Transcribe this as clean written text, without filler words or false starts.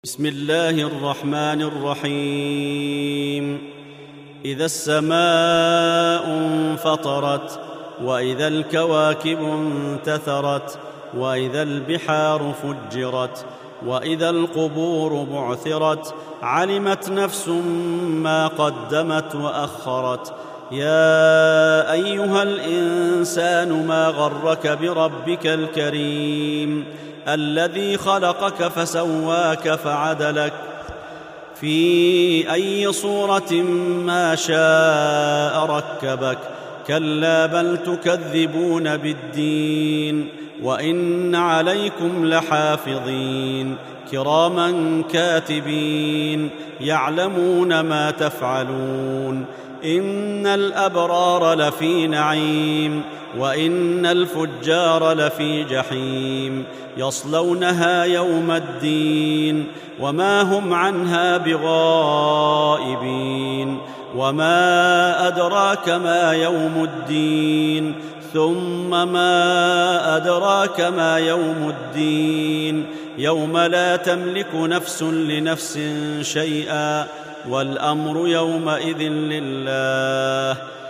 بسم الله الرحمن الرحيم. إذا السماء انفطرت، وإذا الكواكب انتثرت، وإذا البحار فجرت، وإذا القبور بعثرت، علمت نفس ما قدمت وأخرت. يا أيها الإنسان ما غرك بربك الكريم الذي خلقك فسواك فعدلك في أي صورة ما شاء ركبك. كلا بل تكذبون بالدين، وإن عليكم لحافظين كراما كاتبين يعلمون ما تفعلون. إن الأبرار لفي نعيم، وإن الفجار لفي جحيم، يصلونها يوم الدين وما هم عنها بغائبين. وما أدراك ما يوم الدين، ثم ما أدراك ما يوم الدين. يوم لا تملك نفس لنفس شيئا، والأمر يومئذ لله.